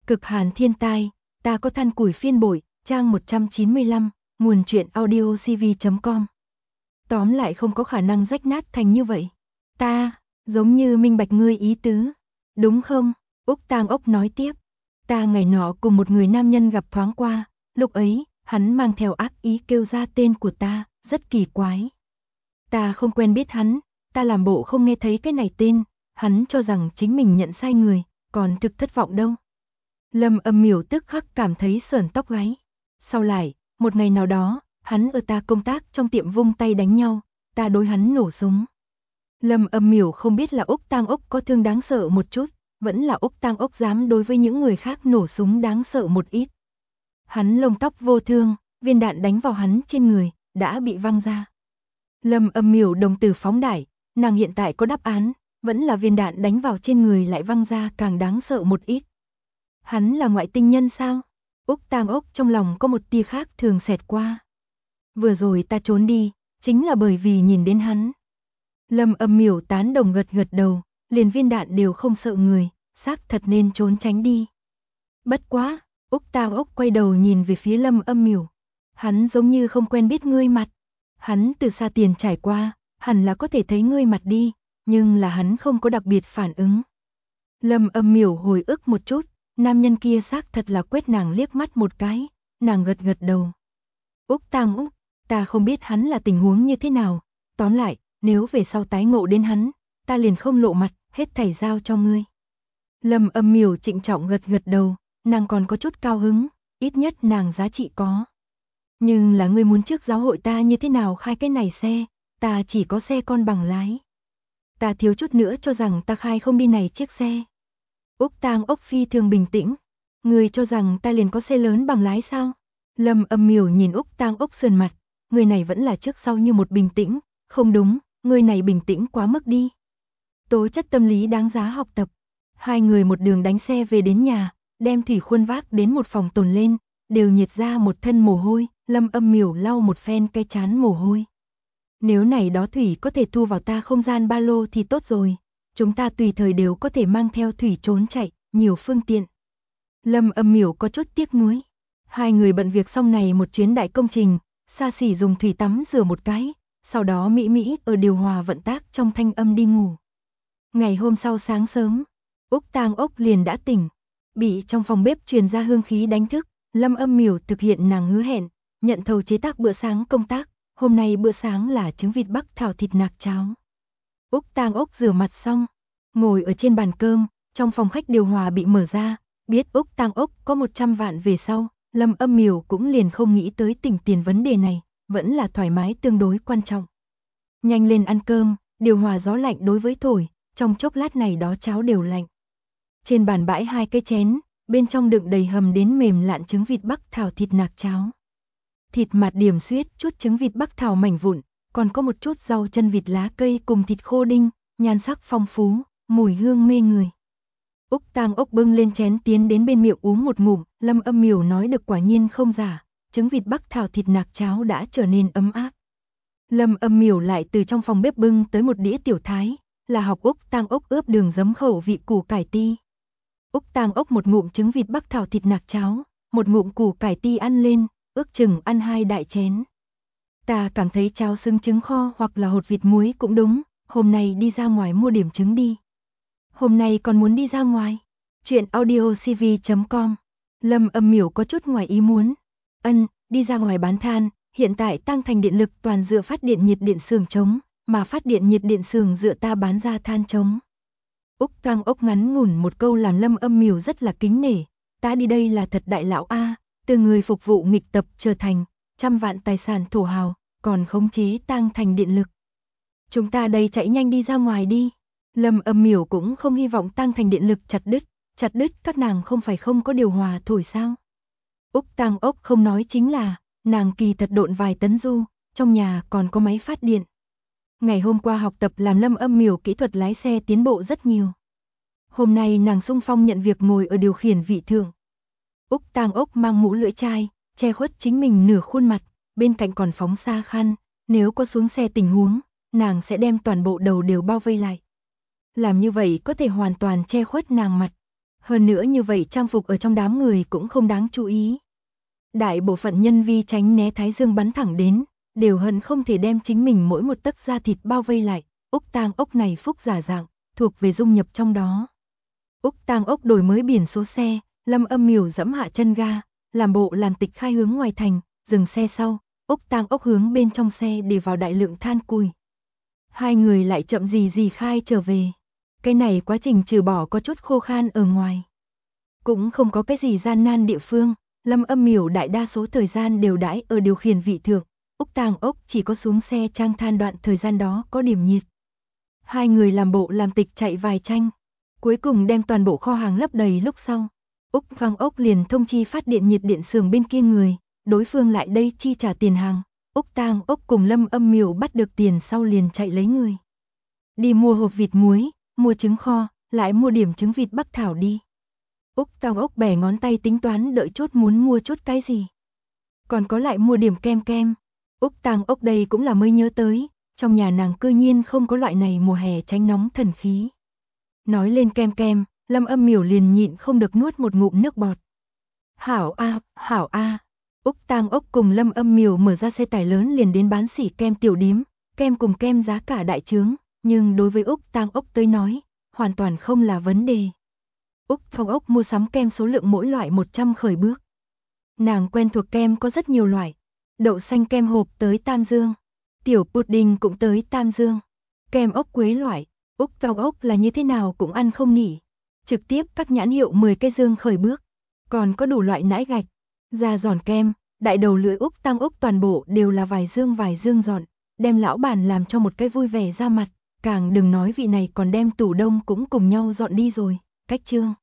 Cực hàn thiên tai, ta có than củi phiên bội, trang 195, nguồn truyện audiocv.com. Tóm lại không có khả năng rách nát thành như vậy. Ta, giống như minh bạch ngươi ý tứ. Đúng không? Úc Tang Ốc nói tiếp. Ta ngày nọ cùng một người nam nhân gặp thoáng qua, lúc ấy, hắn mang theo ác ý kêu ra tên của ta, rất kỳ quái. Ta không quen biết hắn, ta làm bộ không nghe thấy cái này tên, hắn cho rằng chính mình nhận sai người, còn thực thất vọng đâu. Lâm Âm Miểu tức khắc cảm thấy sởn tóc gáy. Sau lại, một ngày nào đó, hắn ở ta công tác trong tiệm vung tay đánh nhau, ta đối hắn nổ súng. Lâm Âm Miểu không biết là Úc Tang Ốc có thương đáng sợ một chút, vẫn là Úc Tang Ốc dám đối với những người khác nổ súng đáng sợ một ít. Hắn lông tóc vô thương, viên đạn đánh vào hắn trên người, đã bị văng ra. Lâm Âm Miểu đồng tử phóng đại, nàng hiện tại có đáp án, vẫn là viên đạn đánh vào trên người lại văng ra càng đáng sợ một ít. Hắn là ngoại tinh nhân sao? Úc Tang Ốc trong lòng có một tia khác thường xẹt qua. Vừa rồi ta trốn đi, chính là bởi vì nhìn đến hắn. Lâm Âm Miểu tán đồng gật gật đầu, liền viên đạn đều không sợ người, xác thật nên trốn tránh đi. Bất quá, Úc Tang Ốc quay đầu nhìn về phía Lâm Âm Miểu. Hắn giống như không quen biết ngươi mặt. Hắn từ xa tiền trải qua, hẳn là có thể thấy ngươi mặt đi, nhưng là hắn không có đặc biệt phản ứng. Lâm Âm Miểu hồi ức một chút, nam nhân kia xác thật là quét nàng liếc mắt một cái, nàng gật gật đầu. Úc Tang Ốc, ta không biết hắn là tình huống như thế nào, tóm lại, nếu về sau tái ngộ đến hắn, ta liền không lộ mặt, hết thảy giao cho ngươi. Lâm Âm Miểu trịnh trọng gật gật đầu, nàng còn có chút cao hứng, ít nhất nàng giá trị có. Nhưng là ngươi muốn trước giáo hội ta như thế nào khai cái này xe, ta chỉ có xe con bằng lái. Ta thiếu chút nữa cho rằng ta khai không đi này chiếc xe. Úc Tang Ốc phi thường bình tĩnh, ngươi cho rằng ta liền có xe lớn bằng lái sao? Lâm Âm Miểu nhìn Úc Tang Ốc sườn mặt, người này vẫn là trước sau như một bình tĩnh, không đúng, người này bình tĩnh quá mức đi. Tố chất tâm lý đáng giá học tập. Hai người một đường đánh xe về đến nhà, đem Thủy Khuôn vác đến một phòng tồn lên, đều nhiệt ra một thân mồ hôi, Lâm Âm Miểu lau một phen cái chán mồ hôi. Nếu này đó thủy có thể thu vào ta không gian ba lô thì tốt rồi, chúng ta tùy thời đều có thể mang theo thủy trốn chạy, nhiều phương tiện. Lâm Âm Miểu có chút tiếc nuối. Hai người bận việc xong này một chuyến đại công trình, xa xỉ dùng thủy tắm rửa một cái, sau đó mỹ mỹ ở điều hòa vận tác trong thanh âm đi ngủ. Ngày hôm sau sáng sớm, Úc Tang Ốc liền đã tỉnh, bị trong phòng bếp truyền ra hương khí đánh thức, Lâm Âm Miểu thực hiện nàng hứa hẹn, nhận thầu chế tác bữa sáng công tác, hôm nay bữa sáng là trứng vịt bắc thảo thịt nạc cháo. Úc Tang Ốc rửa mặt xong, ngồi ở trên bàn cơm, trong phòng khách điều hòa bị mở ra, biết Úc Tang Ốc có 100 vạn về sau, Lâm Âm Miểu cũng liền không nghĩ tới tỉnh tiền vấn đề này, vẫn là thoải mái tương đối quan trọng. Nhanh lên ăn cơm, điều hòa gió lạnh đối với thổi, trong chốc lát này đó cháo đều lạnh. Trên bàn bãi hai cái chén, bên trong đựng đầy hầm đến mềm lạn trứng vịt bắc thảo thịt nạc cháo. Thịt mạt điểm xuyết, chút trứng vịt bắc thảo mảnh vụn, còn có một chút rau chân vịt lá cây cùng thịt khô đinh, nhan sắc phong phú, mùi hương mê người. Úc Tang Ốc bưng lên chén tiến đến bên miệng uống một ngụm, Lâm Âm Miểu nói được quả nhiên không giả, trứng vịt bắc thảo thịt nạc cháo đã trở nên ấm áp. Lâm Âm Miểu lại từ trong phòng bếp bưng tới một đĩa tiểu thái, là học Úc Tang Ốc ướp đường giấm khẩu vị củ cải ti. Úc Tang Ốc một ngụm trứng vịt bắc thảo thịt nạc cháo, một ngụm củ cải ti ăn lên, ước chừng ăn 2 đại chén. Ta cảm thấy cháo xứng trứng kho hoặc là hột vịt muối cũng đúng, hôm nay đi ra ngoài mua điểm trứng đi. Hôm nay còn muốn đi ra ngoài. Chuyện audiocv.com. Lâm Âm Miểu có chút ngoài ý muốn. Đi ra ngoài bán than, hiện tại Tăng Thành Điện lực toàn dựa phát điện nhiệt điện xưởng trống, mà phát điện nhiệt điện xưởng dựa ta bán ra than trống. Úc Tang Ốc ngắn ngủn một câu làm Lâm Âm Miểu rất là kính nể, ta đi đây là thật đại lão a, từ người phục vụ nghịch tập trở thành trăm vạn tài sản thổ hào, còn khống chế Tăng Thành Điện lực. Chúng ta đây chạy nhanh đi ra ngoài đi. Lâm Âm Miểu cũng không hy vọng Tăng Thành Điện lực chặt đứt các nàng không phải không có điều hòa thổi sao. Úc Tang Ốc không nói chính là, nàng kỳ thật độn vài tấn du, trong nhà còn có máy phát điện. Ngày hôm qua học tập làm Lâm Âm Miểu kỹ thuật lái xe tiến bộ rất nhiều. Hôm nay nàng xung phong nhận việc ngồi ở điều khiển vị thượng. Úc Tang Ốc mang mũ lưỡi chai, che khuất chính mình nửa khuôn mặt, bên cạnh còn phóng xa khăn, nếu có xuống xe tình huống, nàng sẽ đem toàn bộ đầu đều bao vây lại. Làm như vậy có thể hoàn toàn che khuất nàng mặt. Hơn nữa như vậy trang phục ở trong đám người cũng không đáng chú ý. Đại bộ phận nhân vi tránh né thái dương bắn thẳng đến, đều hận không thể đem chính mình mỗi một tấc da thịt bao vây lại. Úc Tang Ốc này phúc giả dạng, thuộc về dung nhập trong đó. Úc Tang Ốc đổi mới biển số xe, Lâm Âm Miểu dẫm hạ chân ga, làm bộ làm tịch khai hướng ngoài thành, dừng xe sau, Úc Tang Ốc hướng bên trong xe để vào đại lượng than củi. Hai người lại chậm gì khai trở về. Cái này quá trình trừ bỏ có chút khô khan ở ngoài, cũng không có cái gì gian nan địa phương. Lâm Âm Miểu đại đa số thời gian đều đãi ở điều khiển vị thượng, Úc Tang Ốc chỉ có xuống xe trang than đoạn thời gian đó có điểm nhiệt. Hai người làm bộ làm tịch chạy vài tranh, cuối cùng đem toàn bộ kho hàng lấp đầy lúc sau. Úc Tang Ốc liền thông chi phát điện nhiệt điện xưởng bên kia người, đối phương lại đây chi trả tiền hàng. Úc Tang Ốc cùng Lâm Âm Miểu bắt được tiền sau liền chạy lấy người. Đi mua hộp vịt muối, mua trứng kho, lại mua điểm trứng vịt Bắc Thảo đi. Úc Tang Ốc bẻ ngón tay tính toán đợi chốt muốn mua chốt cái gì. Còn có lại mua điểm kem. Úc Tang Ốc đây cũng là mới nhớ tới, trong nhà nàng cư nhiên không có loại này mùa hè tránh nóng thần khí. Nói lên kem, Lâm Âm Miểu liền nhịn không được nuốt một ngụm nước bọt. Hảo a. Úc Tang Ốc cùng Lâm Âm Miểu mở ra xe tải lớn liền đến bán sỉ kem tiểu điếm, kem cùng kem giá cả đại trướng, nhưng đối với Úc Tang Ốc tới nói, hoàn toàn không là vấn đề. Úc Tang Ốc mua sắm kem số lượng mỗi loại 100 khởi bước. Nàng quen thuộc kem có rất nhiều loại, đậu xanh kem hộp tới Tam Dương, tiểu pudding cũng tới Tam Dương, kem ốc quế loại, Úc Tang Ốc là như thế nào cũng ăn không nỉ. Trực tiếp các nhãn hiệu 10 cái dương khởi bước, còn có đủ loại nãi gạch, da giòn kem, đại đầu lưỡi Úc Tang Ốc toàn bộ đều là vài dương dọn, đem lão bản làm cho một cái vui vẻ ra mặt, càng đừng nói vị này còn đem tủ đông cũng cùng nhau dọn đi rồi. Cách chương